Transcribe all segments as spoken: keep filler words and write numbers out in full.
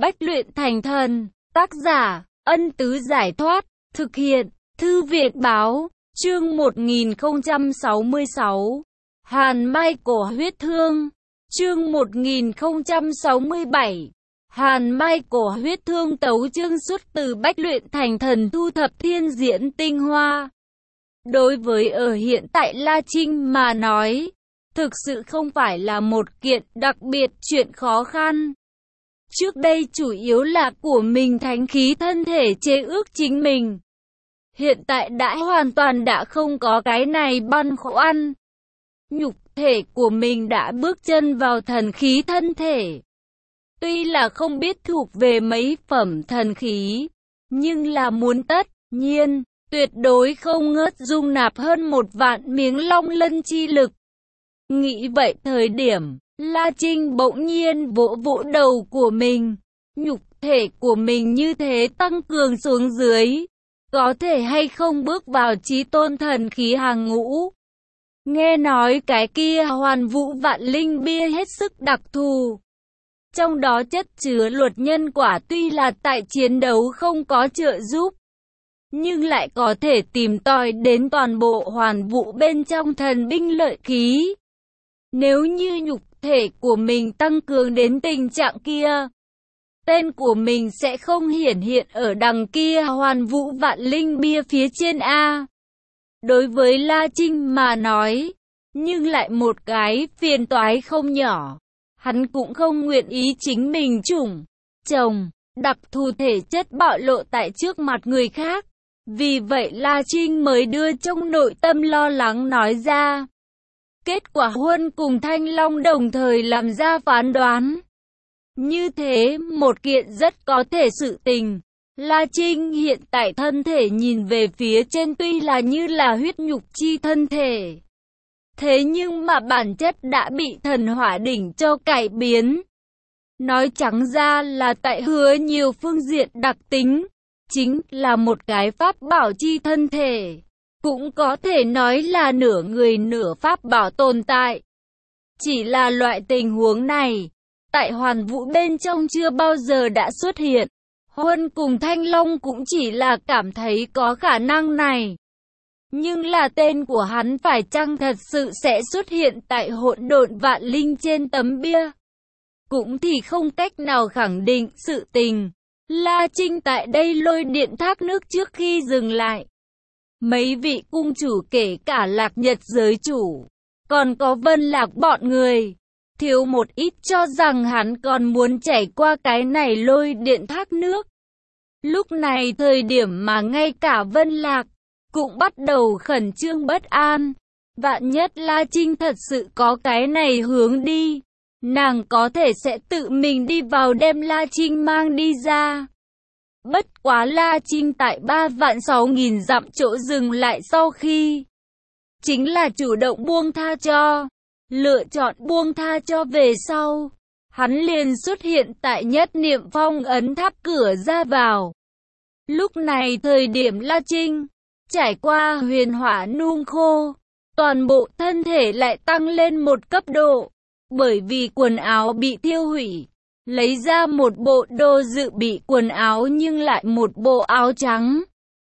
Bách luyện thành thần. Tác giả, Ân Tứ Giải Thoát. Thực hiện, Thư viện Báo. Chương một nghìn không trăm sáu mươi sáu. Hàn Mai Cổ Huyết Thương. Chương một nghìn không trăm sáu mươi bảy. Hàn Mai Cổ Huyết Thương. Tấu chương xuất từ Bách luyện thành thần, thu thập thiên diễn tinh hoa. Đối với ở hiện tại La Trinh mà nói, thực sự không phải là một kiện đặc biệt chuyện khó khăn. Trước đây chủ yếu là của mình thánh khí thân thể chế ước chính mình. Hiện tại đã hoàn toàn đã không có cái này băn khoăn. Nhục thể của mình đã bước chân vào thần khí thân thể. Tuy là không biết thuộc về mấy phẩm thần khí, nhưng là muốn tất nhiên, tuyệt đối không ngớt dung nạp hơn một vạn miếng long lân chi lực. Nghĩ vậy thời điểm, La Trinh bỗng nhiên vỗ vỗ đầu của mình. Nhục thể của mình như thế tăng cường xuống dưới, có thể hay không bước vào chí tôn thần khí hàng ngũ. Nghe nói cái kia hoàn vũ vạn linh bia hết sức đặc thù. Trong đó chất chứa luật nhân quả, tuy là tại chiến đấu không có trợ giúp, nhưng lại có thể tìm tòi đến toàn bộ hoàn vũ bên trong thần binh lợi khí. Nếu như nhục thể của mình tăng cường đến tình trạng kia, tên của mình sẽ không hiển hiện ở đằng kia hoàn vũ vạn linh bia phía trên A. Đối với La Trinh mà nói, nhưng lại một cái phiền toái không nhỏ. Hắn cũng không nguyện ý chính mình chủng, chồng, đặc thù thể chất bạo lộ tại trước mặt người khác. Vì vậy La Trinh mới đưa trong nội tâm lo lắng nói ra. Kết quả Huân cùng Thanh Long đồng thời làm ra phán đoán. Như thế, một kiện rất có thể sự tình. La Trinh hiện tại thân thể nhìn về phía trên tuy là như là huyết nhục chi thân thể. Thế nhưng mà bản chất đã bị thần hỏa đỉnh cho cải biến. Nói trắng ra là tại hứa nhiều phương diện đặc tính. Chính là một cái pháp bảo chi thân thể. Cũng có thể nói là nửa người nửa pháp bảo tồn tại. Chỉ là loại tình huống này, tại hoàn vũ bên trong chưa bao giờ đã xuất hiện. Huân cùng Thanh Long cũng chỉ là cảm thấy có khả năng này. Nhưng là tên của hắn phải chăng thật sự sẽ xuất hiện tại hỗn độn vạn linh trên tấm bia? Cũng thì không cách nào khẳng định sự tình. La Trinh tại đây lôi điện thác nước trước khi dừng lại. Mấy vị cung chủ kể cả Lạc Nhật giới chủ, còn có Vân Lạc bọn người, thiếu một ít cho rằng hắn còn muốn chảy qua cái này lôi điện thác nước. Lúc này thời điểm mà ngay cả Vân Lạc cũng bắt đầu khẩn trương bất an. Vạn nhất La Trinh thật sự có cái này hướng đi, nàng có thể sẽ tự mình đi vào đem La Trinh mang đi ra. Bất quá La Trinh tại ba vạn sáu nghìn dặm chỗ dừng lại sau khi, chính là chủ động buông tha cho, lựa chọn buông tha cho về sau. Hắn liền xuất hiện tại nhất niệm phong ấn tháp cửa ra vào. Lúc này thời điểm La Trinh trải qua huyền hỏa nung khô, toàn bộ thân thể lại tăng lên một cấp độ, bởi vì quần áo bị thiêu hủy. Lấy ra một bộ đồ dự bị quần áo nhưng lại một bộ áo trắng.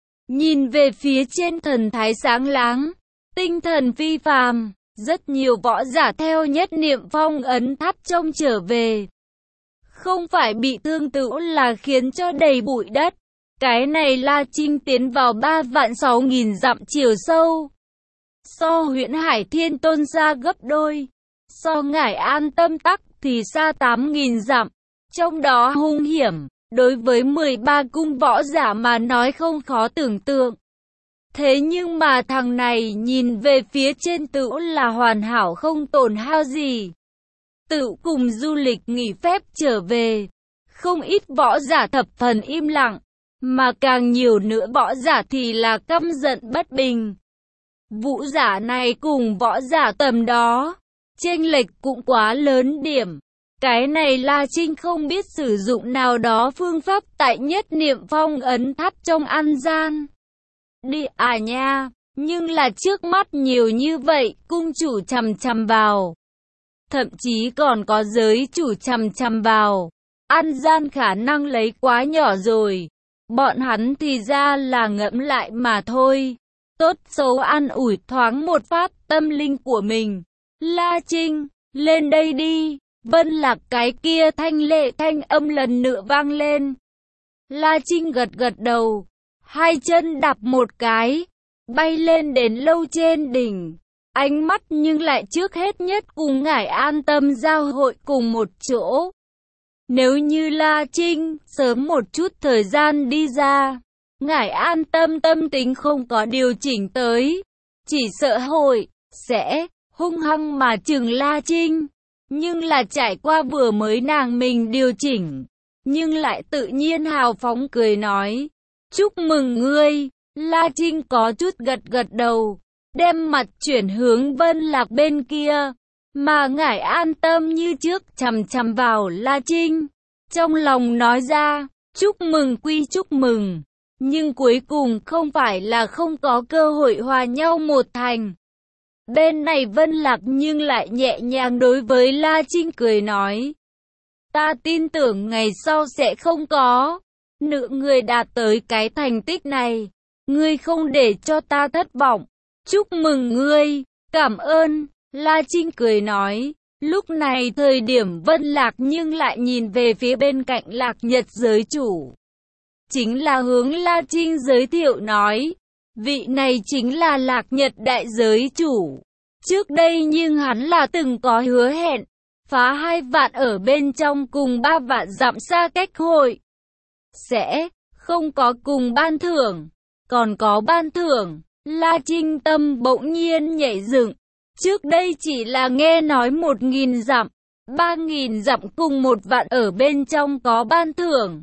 Nhìn về phía trên thần thái sáng láng, tinh thần phi phàm, rất nhiều võ giả theo nhất niệm phong ấn tháp trông trở về. Không phải bị thương tựu là khiến cho đầy bụi đất. Cái này La Trinh tiến vào ba vạn sáu nghìn dặm chiều sâu. So Huyễn Hải Thiên Tôn xa gấp đôi. So Ngải An Tâm Tắc thì xa tám nghìn dặm. Trong đó hung hiểm, đối với mười ba cung võ giả mà nói không khó tưởng tượng. Thế nhưng mà thằng này nhìn về phía trên tựu là hoàn hảo không tổn hao gì. Tựu cùng du lịch nghỉ phép trở về. Không ít võ giả thập phần im lặng, mà càng nhiều nữa võ giả thì là căm giận bất bình. Vũ giả này cùng võ giả tầm đó, chênh lệch cũng quá lớn điểm. Cái này La Trinh không biết sử dụng nào đó phương pháp tại nhất niệm phong ấn tháp trong ăn gian. Đi à nha, nhưng là trước mắt nhiều như vậy, cung chủ chằm chằm vào. Thậm chí còn có giới chủ chằm chằm vào. An gian khả năng lấy quá nhỏ rồi. Bọn hắn thì ra là ngẫm lại mà thôi. Tốt xấu an ủi thoáng một phát tâm linh của mình. La Trinh, lên đây đi. Vân Lạc cái kia thanh lệ thanh âm lần nữa vang lên. La Trinh gật gật đầu. Hai chân đạp một cái. Bay lên đến lâu trên đỉnh. Ánh mắt nhưng lại trước hết nhất cùng Ngải An Tâm giao hội cùng một chỗ. Nếu như La Trinh sớm một chút thời gian đi ra, Ngải An Tâm tâm tính không có điều chỉnh tới, chỉ sợ hội sẽ hung hăng mà chừng La Trinh. Nhưng là trải qua vừa mới nàng mình điều chỉnh, nhưng lại tự nhiên hào phóng cười nói, chúc mừng ngươi. La Trinh có chút gật gật đầu, đem mặt chuyển hướng Vân Lạc bên kia, mà Ngải An Tâm như trước chằm chằm vào La Trinh, trong lòng nói ra, chúc mừng quy chúc mừng, nhưng cuối cùng không phải là không có cơ hội hòa nhau một thành. Bên này Vân Lạc nhưng lại nhẹ nhàng đối với La Trinh cười nói, ta tin tưởng ngày sau sẽ không có nữ người đạt tới cái thành tích này, ngươi không để cho ta thất vọng. Chúc mừng ngươi, cảm ơn, La Trinh cười nói. Lúc này thời điểm Vân Lạc nhưng lại nhìn về phía bên cạnh Lạc Nhật giới chủ. Chính là hướng La Trinh giới thiệu nói, vị này chính là Lạc Nhật đại giới chủ. Trước đây nhưng hắn là từng có hứa hẹn, phá hai vạn ở bên trong cùng ba vạn dặm xa cách hội. Sẽ không có cùng ban thưởng, còn có ban thưởng. La Trinh tâm bỗng nhiên nhảy dựng. Trước đây chỉ là nghe nói một nghìn dặm, ba nghìn dặm cùng một vạn ở bên trong có ban thưởng.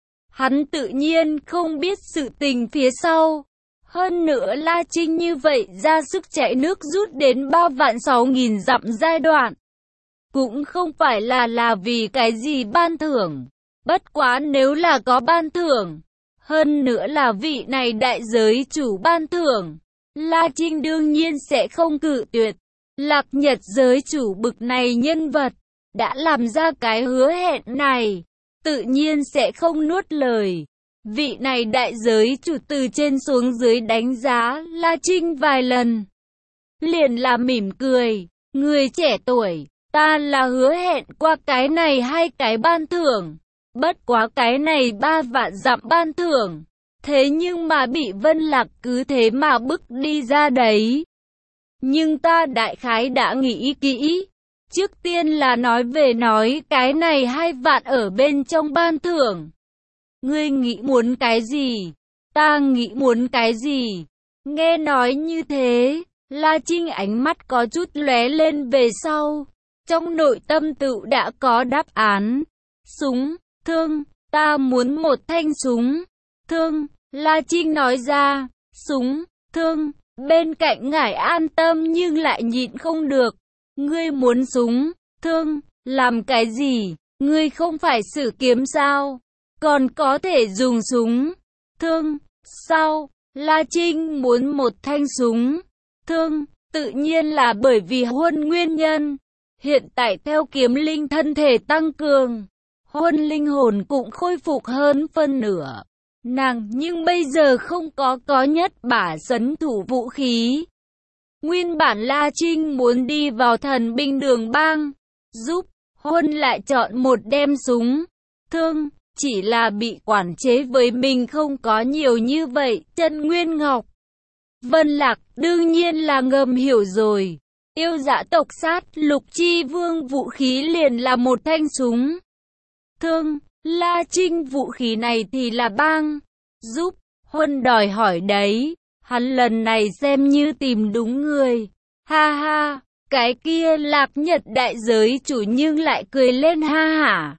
Hắn tự nhiên không biết sự tình phía sau. Hơn nữa La Trinh như vậy ra sức chạy nước rút đến ba vạn sáu nghìn dặm giai đoạn. Cũng không phải là là vì cái gì ban thưởng. Bất quá nếu là có ban thưởng, hơn nữa là vị này đại giới chủ ban thưởng, La Trinh đương nhiên sẽ không cự tuyệt. Lạc Nhật giới chủ bực này nhân vật, đã làm ra cái hứa hẹn này, tự nhiên sẽ không nuốt lời. Vị này đại giới chủ từ trên xuống dưới đánh giá La Trinh vài lần, liền là mỉm cười, người trẻ tuổi, ta là hứa hẹn qua cái này hai cái ban thưởng, bất quá cái này ba vạn dặm ban thưởng, thế nhưng mà bị Vân Lạc cứ thế mà bức đi ra đấy. Nhưng ta đại khái đã nghĩ kỹ, trước tiên là nói về nói cái này hai vạn ở bên trong ban thưởng. Ngươi nghĩ muốn cái gì? Ta nghĩ muốn cái gì? Nghe nói như thế, La Trinh ánh mắt có chút lóe lên về sau. Trong nội tâm tự đã có đáp án. Súng, thương, ta muốn một thanh súng. Thương, La Trinh nói ra, súng, thương, bên cạnh Ngải An Tâm nhưng lại nhịn không được. Ngươi muốn súng, thương, làm cái gì? Ngươi không phải sử kiếm sao? Còn có thể dùng súng, thương, sao? La Trinh muốn một thanh súng, thương, tự nhiên là bởi vì huân nguyên nhân. Hiện tại theo kiếm linh thân thể tăng cường, huân linh hồn cũng khôi phục hơn phân nửa. Nàng nhưng bây giờ không có có nhất bả sấn thủ vũ khí. Nguyên bản La Trinh muốn đi vào thần binh đường bang, giúp huân lại chọn một đem súng, thương. Chỉ là bị quản chế với mình không có nhiều như vậy, Chân Nguyên Ngọc. Vân Lạc đương nhiên là ngầm hiểu rồi. Yêu dã tộc sát lục chi vương vũ khí liền là một thanh súng. Thương, La Trinh vũ khí này thì là bang. Giúp, huân đòi hỏi đấy. Hắn lần này xem như tìm đúng người. Ha ha, cái kia Lạc Nhật đại giới chủ nhưng lại cười lên ha hả.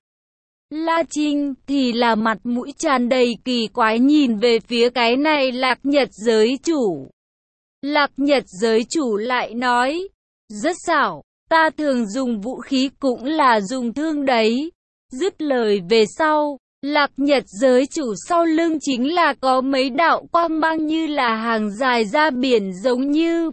La Trinh thì là mặt mũi tràn đầy kỳ quái nhìn về phía cái này Lạc Nhật giới chủ. Lạc Nhật giới chủ lại nói, rất xảo, ta thường dùng vũ khí cũng là dùng thương đấy. Dứt lời về sau, Lạc Nhật giới chủ sau lưng chính là có mấy đạo quang mang như là hàng dài ra biển giống như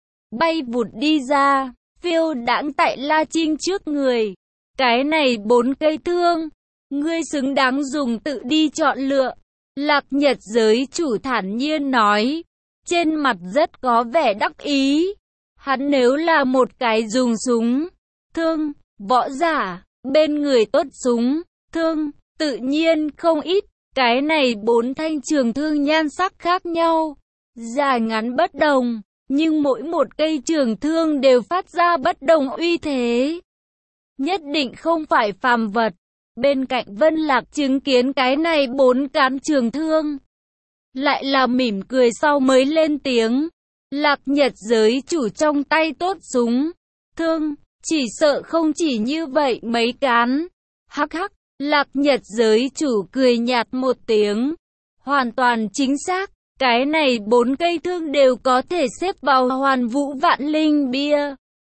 bay vụt đi ra, phiêu đãng tại La Trinh trước người. Cái này bốn cây thương, Ngươi xứng đáng dùng tự đi chọn lựa. Lạc Nhật giới chủ thản nhiên nói, trên mặt rất có vẻ đắc ý. Hắn nếu là một cái dùng súng, thương, võ giả, bên người tốt súng, thương, tự nhiên không ít. Cái này bốn thanh trường thương nhan sắc khác nhau, dài ngắn bất đồng, nhưng mỗi một cây trường thương đều phát ra bất đồng uy thế. Nhất định không phải phàm vật. Bên cạnh Vân Lạc chứng kiến cái này bốn cán trường thương, lại là mỉm cười sau mới lên tiếng. Lạc Nhật giới chủ trong tay tốt súng, thương, chỉ sợ không chỉ như vậy mấy cán. Hắc hắc, Lạc Nhật giới chủ cười nhạt một tiếng. Hoàn toàn chính xác, cái này bốn cây thương đều có thể xếp vào Hoàn Vũ Vạn Linh bia.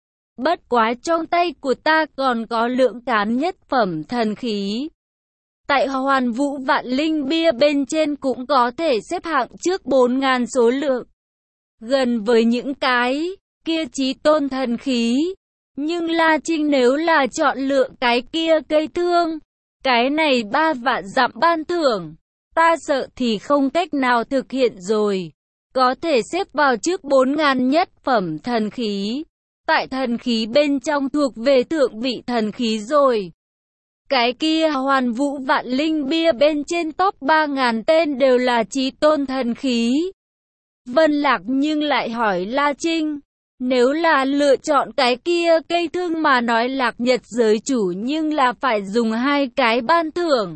Bất quá trong tay của ta còn có lượng cán nhất phẩm thần khí. Tại Hoàn Vũ Vạn Linh bia bên trên cũng có thể xếp hạng trước bốn ngàn số lượng. Gần với những cái kia chí tôn thần khí. Nhưng La Trinh nếu là chọn lựa cái kia cây thương, cái này ba vạn dặm ban thưởng, ta sợ thì không cách nào thực hiện rồi. Có thể xếp vào trước bốn ngàn nhất phẩm thần khí. Tại thần khí bên trong thuộc về thượng vị thần khí rồi. Cái kia Hoàn Vũ Vạn Linh bia bên trên top ba ngàn tên đều là chí tôn thần khí. Vân Lạc nhưng lại hỏi La Trinh, nếu là lựa chọn cái kia cây thương mà nói Lạc Nhật giới chủ nhưng là phải dùng hai cái ban thưởng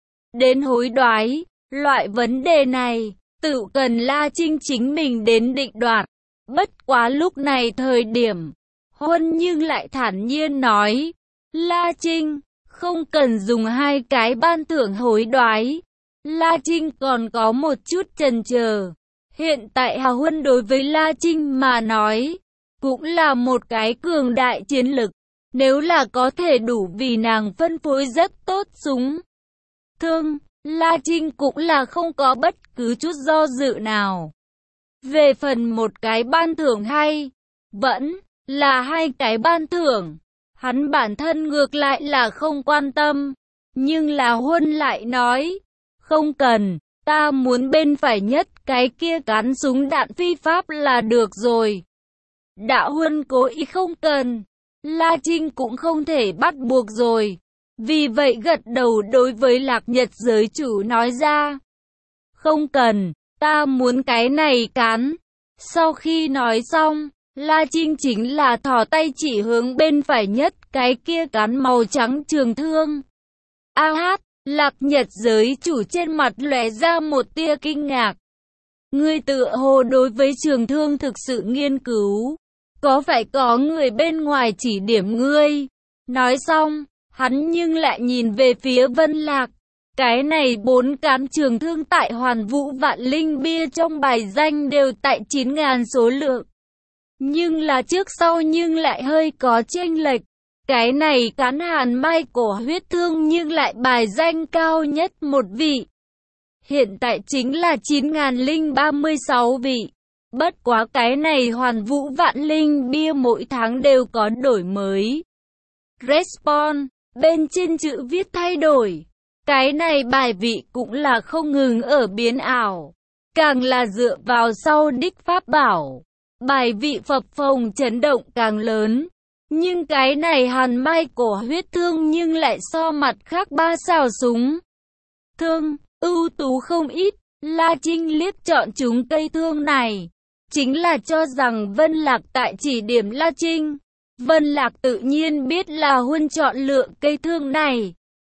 đến hối đoái, loại vấn đề này, tự cần La Trinh chính mình đến định đoạt. Bất quá lúc này thời điểm, Huân nhưng lại thản nhiên nói, La Trinh, không cần dùng hai cái ban thưởng hối đoái. La Trinh còn có một chút chần chờ. Hiện tại Hà Huân đối với La Trinh mà nói, cũng là một cái cường đại chiến lực. Nếu là có thể đủ vì nàng phân phối rất tốt súng, thương, La Trinh cũng là không có bất cứ chút do dự nào. Về phần một cái ban thưởng hay, vẫn là hai cái ban thưởng, hắn bản thân ngược lại là không quan tâm. Nhưng là Huân lại nói, không cần, ta muốn bên phải nhất cái kia cán súng đạn phi pháp là được rồi. Đạo Huân cố ý không cần, La Trinh cũng không thể bắt buộc rồi. Vì vậy gật đầu đối với Lạc Nhật giới chủ nói ra, không cần, ta muốn cái này cán. Sau khi nói xong, La Trinh chính là thò tay chỉ hướng bên phải nhất cái kia cán màu trắng trường thương. A hát, Lạc Nhật giới chủ trên mặt lóe ra một tia kinh ngạc. Ngươi tựa hồ đối với trường thương thực sự nghiên cứu, có phải có người bên ngoài chỉ điểm ngươi? Nói xong, hắn nhưng lại nhìn về phía Vân Lạc. Cái này bốn cán trường thương tại Hoàn Vũ Vạn Linh bia trong bài danh đều tại chín ngàn số lượng. Nhưng là trước sau nhưng lại hơi có chênh lệch. Cái này cán hàn mai cổ huyết thương nhưng lại bài danh cao nhất một vị. Hiện tại chính là chín nghìn không trăm ba mươi sáu vị. Bất quá cái này Hoàn Vũ Vạn Linh bia mỗi tháng đều có đổi mới. Respawn, bên trên chữ viết thay đổi. Cái này bài vị cũng là không ngừng ở biến ảo. Càng là dựa vào sau đích pháp bảo, bài vị phập phồng chấn động càng lớn. Nhưng cái này hàn mai cổ huyết thương nhưng lại so mặt khác ba sao súng thương, ưu tú không ít. La Trinh liếc chọn chúng cây thương này, chính là cho rằng Vân Lạc tại chỉ điểm La Trinh. Vân Lạc tự nhiên biết là Huân chọn lựa cây thương này.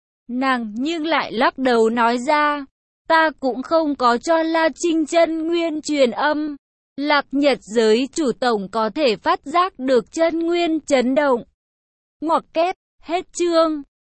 Nàng nhưng lại lắc đầu nói ra, ta cũng không có cho La Trinh chân nguyên truyền âm. Lạc Nhật giới chủ tổng có thể phát giác được chân nguyên chấn động. Ngoặc kép, hết chương.